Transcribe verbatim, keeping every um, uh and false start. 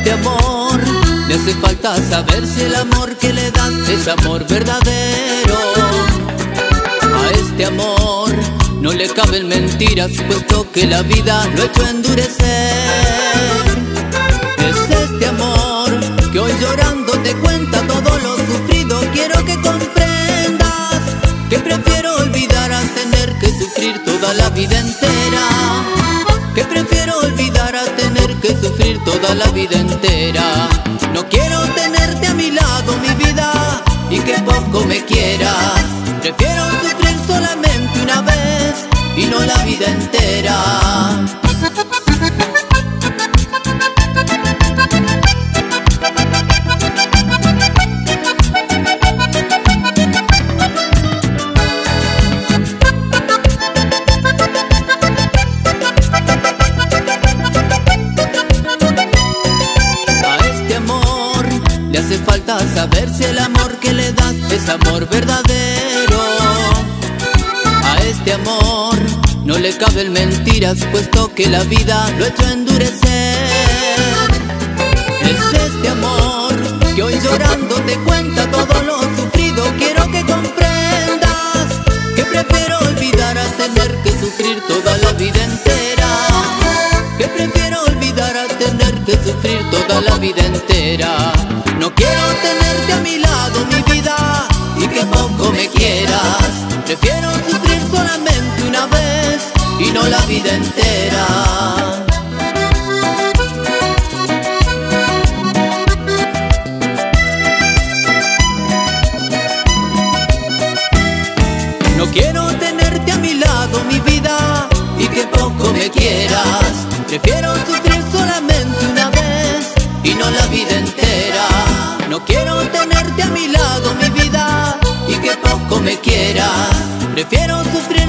este amor le hace falta saber si el amor que le das es amor verdadero. A este amor no le caben mentiras, puesto que la vida lo ha hecho endurecer. Es este amor que hoy llorando te cuenta todo lo sufrido. Quiero que comprendas que prefiero olvidar a tener que sufrir toda la vida entera. Que prefiero olvidar a tener que sufrir toda la vida entera. No quiero tenerte a mi lado, mi vida, y que poco me quieras. Prefiero sufrir solamente una vez y no la vida entera. Le hace falta saber si el amor que le das es amor verdadero. A este amor no le caben mentiras, puesto que la vida lo ha hecho endurecer. Es este amor que hoy llorando te cuenta todo lo sufrido. Quiero que comprendas que prefiero olvidar a tener que sufrir toda la vida entera. Que prefiero olvidar a tener que sufrir toda la vida entera. No quiero tenerte a mi lado, mi vida, y que poco me quieras. Prefiero sufrir solamente una vez y no la vida entera. No quiero tenerte a mi lado, mi vida, y que poco me quieras. Prefiero sufrir solamente una vez y no la vida entera. No quiero tenerte a mi lado, mi vida, y que poco me quieras. Prefiero sufrir